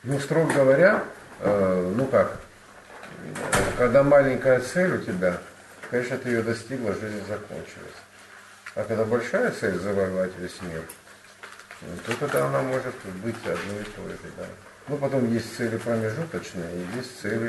Ну, строго говоря, ну как, когда маленькая цель у тебя, конечно, ты ее достигла, жизнь закончилась. А когда большая цель завоевать весь мир, то тогда она может быть одной и той же, да. Ну, потом есть цели промежуточные, и есть цели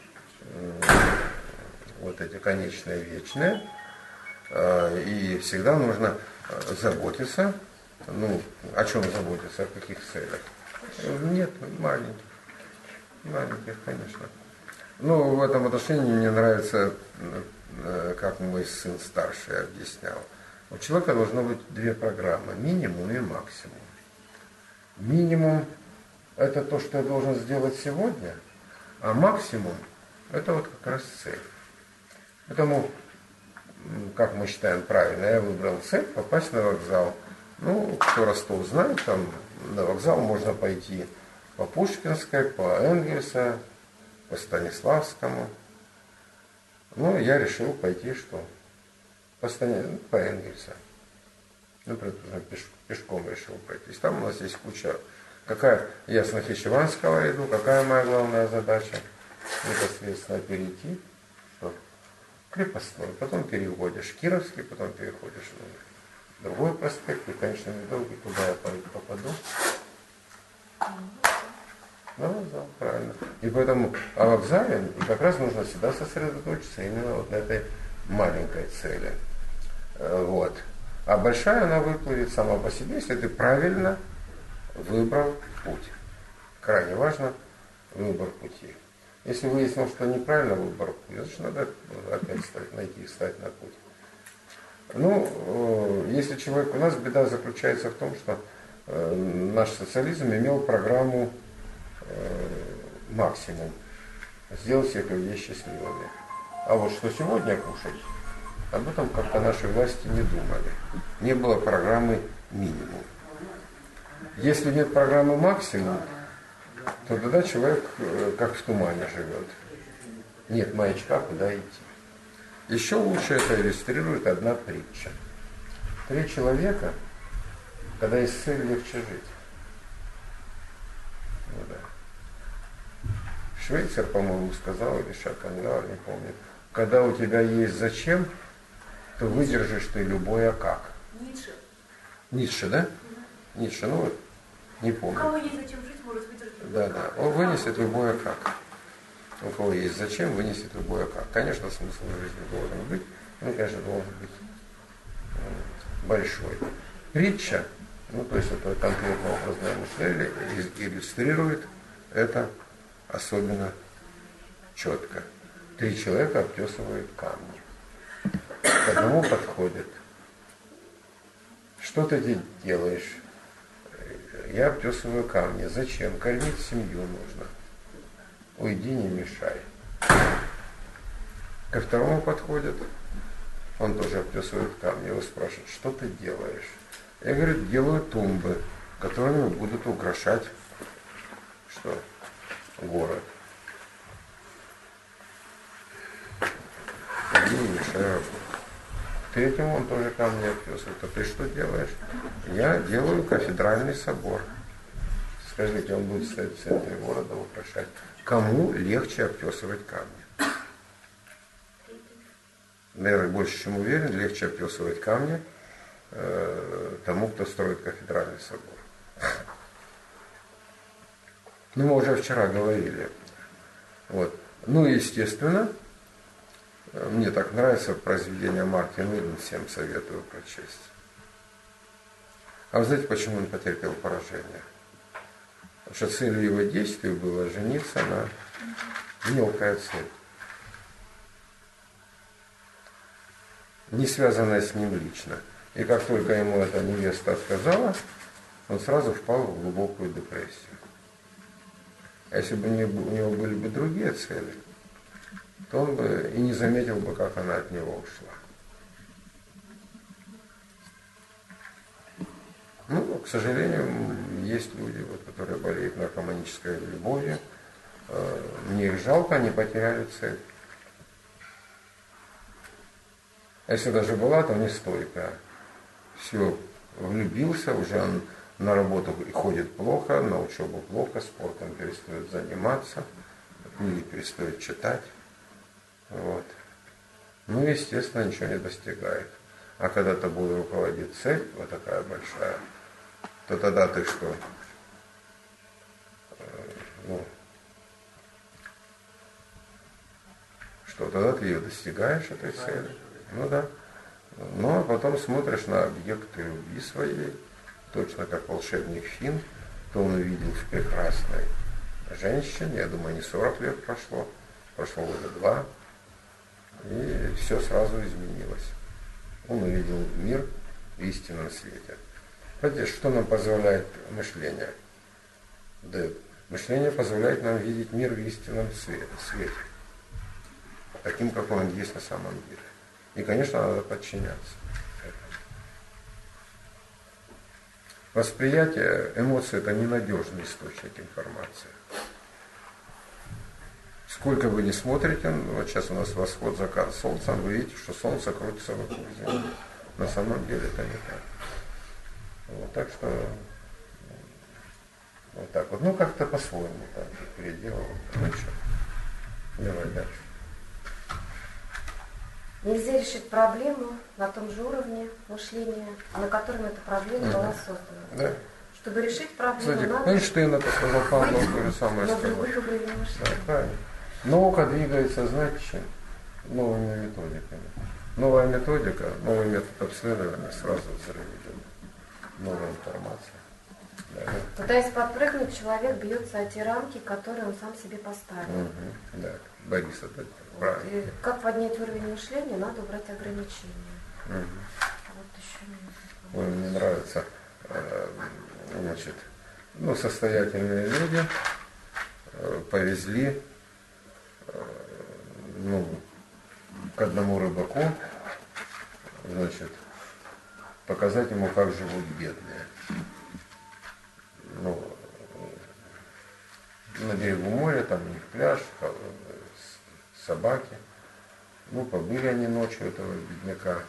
вот эти конечные, вечные. И всегда нужно заботиться. Ну, о чем заботиться, о каких целях? Нет, маленьких, конечно. Ну, в этом отношении мне нравится, как мой сын старший объяснял. У человека должно быть две программы, минимум и максимум. Минимум – это то, что я должен сделать сегодня, а максимум – это вот как раз цель. Поэтому, как мы считаем правильно, я выбрал цель – попасть на вокзал. Ну, кто Ростов знает, там на вокзал можно пойти по Пушкинской, по Энгельса, по Станиславскому. Ну, я решил пойти что? По Энгельса. Например, пешком решил пройтись. Там у нас есть куча. Я с Нахичеванского иду, какая моя главная задача? Непосредственно перейти что? Крепостной, потом переходишь Кировский, потом переходишь в другой проспект, и, конечно, недолго туда я попаду. На вокзал, правильно. И поэтому о вокзале и как раз нужно всегда сосредоточиться именно вот на этой маленькой цели. Вот. А большая она выплывет сама по себе, если ты правильно выбрал путь. Крайне важно выбор пути. Если выяснил, что неправильно выбор пути, значит надо опять встать на путь. Ну, если человек... У нас беда заключается в том, что наш социализм имел программу максимум. Сделать всех людей счастливыми. А вот что сегодня кушать, об этом как-то наши власти не думали. Не было программы минимум. Если нет программы максимум, то тогда человек как в тумане живет. Нет маячка, куда идти. Еще лучше это иллюстрирует одна притча. 3 человека, когда есть цель, легче жить. Ну, да. Швейцар, по-моему, сказал, или Шопенгауэр, не помню. Когда у тебя есть зачем, то выдержишь ты любое как. Ницше, да? Ницше, ну вот, не помню. У кого есть зачем жить, может выдержать. Да. Он вынесет любое как. У кого есть зачем, вынесет любое как. Конечно, смысл жизни должен быть. Он, конечно, должен быть большой. Притча, ну, то есть это конкретно образное мышление, иллюстрирует это особенно четко. 3 человека обтесывают камни. К одному подходит. Что ты делаешь? Я обтесываю камни. Зачем? Кормить семью нужно. Уйди, не мешай. Ко второму подходит. Он тоже обтесывает камни. Его спрашивают, что ты делаешь? Я говорю, делаю тумбы, которыми будут украшать что? Город. Уйди, не мешай работать. Третьему он тоже камни обтесывает. А ты что делаешь? Я делаю кафедральный собор. Скажите, он будет стоять в центре города, украшать. Кому легче обтесывать камни? Наверное, больше чем уверен, легче обтесывать камни тому, кто строит кафедральный собор. Ну, мы уже вчера говорили. Вот. Ну, естественно, мне так нравится произведение Мартина Иден, всем советую прочесть. А вы знаете, почему он потерпел поражение? Потому что целью его действий было жениться на мелкая цель, не связанная с ним лично. И как только ему эта невеста отказала, он сразу впал в глубокую депрессию. А если бы у него были бы другие цели, то он бы и не заметил бы, как она от него ушла. Ну, к сожалению, есть люди, вот, которые болеют наркоманической любовью. Мне их жалко, они потеряли цель. А если даже была, то не стойкая. Все, влюбился, уже на работу ходит плохо, на учебу плохо, спортом перестает заниматься, книги перестает читать. Вот. Ну, естественно, ничего не достигает. А когда тобой руководит цель, вот такая большая, то тогда ты что? Ну, что тогда ты ее достигаешь, этой цели. Ну да. Ну, а потом смотришь на объекты любви своей, точно как волшебник Финн, то он увидел в прекрасной женщине, я думаю, не 40 лет прошло года 2, и все сразу изменилось. Он увидел мир в истинном свете. Понимаете, что нам позволяет мышление? Да, мышление позволяет нам видеть мир в истинном свете, таким, какой он есть на самом деле. И, конечно, надо подчиняться этому. Восприятие, эмоции – это ненадежный источник информации. Сколько вы не смотрите, вот сейчас у нас восход, закат солнца, вы видите, что солнце крутится вокруг Земли. На самом деле это не так. Вот, так что вот так вот. Ну, как-то по-своему так переделал. Ну что, давай дальше. Нельзя решить проблему на том же уровне мышления, на котором эта проблема была создана. Да. Чтобы решить проблему, кстати, надо... Эйнштейн это сказал, Павлов, то же самое сказал. Да, правильно. Наука двигается, знаете, чем? Новыми методиками. Новая методика, новый метод обследования, сразу взрыв идет. Новая информация. Да. Пытаясь подпрыгнуть, человек бьется о те рамки, которые он сам себе поставил. Угу. Да, Борис, это правильно. И как поднять уровень мышления, надо убрать ограничения. Угу. Вот еще Ой, мне нравится, значит, ну, состоятельные люди повезли ну, к одному рыбаку, значит, показать ему, как живут бедные. Ну, на берегу моря, там у них пляж, собаки. Ну, побыли они ночью этого бедняка.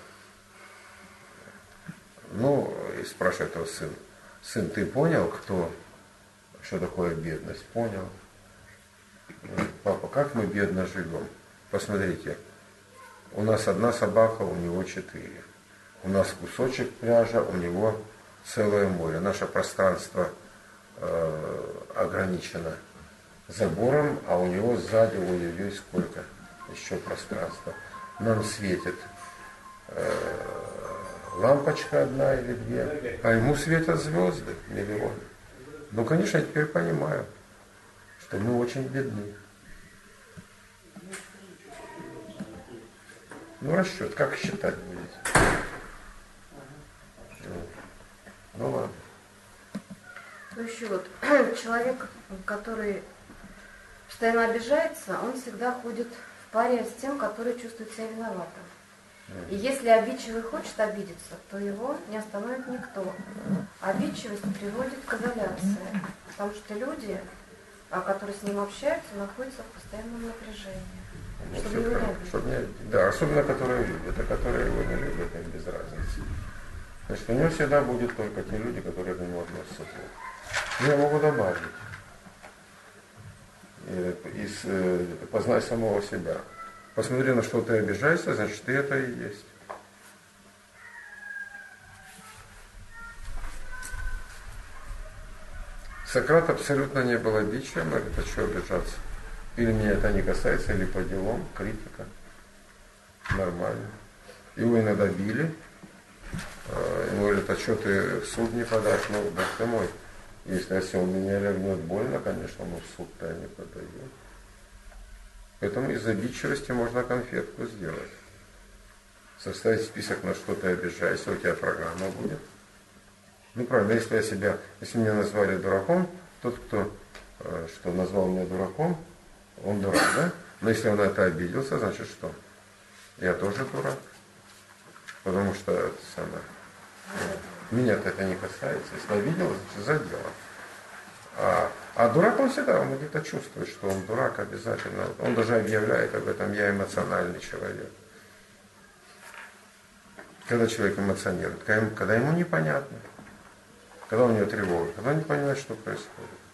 Ну, и спрашивает его сын: сын, ты понял, что такое бедность? Понял. Папа, как мы бедно живем? Посмотрите, у нас одна собака, у него 4. У нас кусочек пляжа, у него целое море. Наше пространство ограничено забором, а у него сзади, ой-ой-ой, сколько еще пространства. Нам светит лампочка одна или две, а ему светят звезды, миллионы. Ну, конечно, я теперь понимаю, что мы очень бедны. Ну, расчет, как считать будете? Ну, ладно. Ну, еще вот, человек, который постоянно обижается, он всегда ходит в паре с тем, который чувствует себя виноватым. И если обидчивый хочет обидеться, то его не остановит никто. Обидчивость приводит к изоляции, потому что люди, которые с ним общаются, находятся в постоянном напряжении. Ну, чтобы его не обидеть. Да, особенно которые любят, а которые его не любят, им без разницы. Значит, у него всегда будет только те люди, которые к нему относятся плохо. Я могу добавить. Познай самого себя. Посмотри, на что ты обижаешься, значит, ты это и есть. Сократ абсолютно не был обидчивым, а говорит, а что обижаться? Или меня это не касается, или по делам, критика. Нормально. Его иногда били. Ему говорят, а что ты в суд не подашь? Ну, бог ты мой. Если он меня лягнет больно, конечно, но в суд-то я не подаю. Поэтому из обидчивости можно конфетку сделать. Составить список, на что ты обижаешься, у тебя программа будет. Ну, правильно, если меня назвали дураком, тот, кто что назвал меня дураком, он дурак, да? Но если он на это обиделся, значит что? Я тоже дурак. Потому что это самое. Меня-то это не касается. Если обиделся, значит за дело. А дурак он всегда, он где-то чувствует, что он дурак обязательно. Он даже объявляет об этом, я эмоциональный человек. Когда человек эмоционирует, когда ему непонятно. Когда у нее тревога, когда не понимает, что происходит.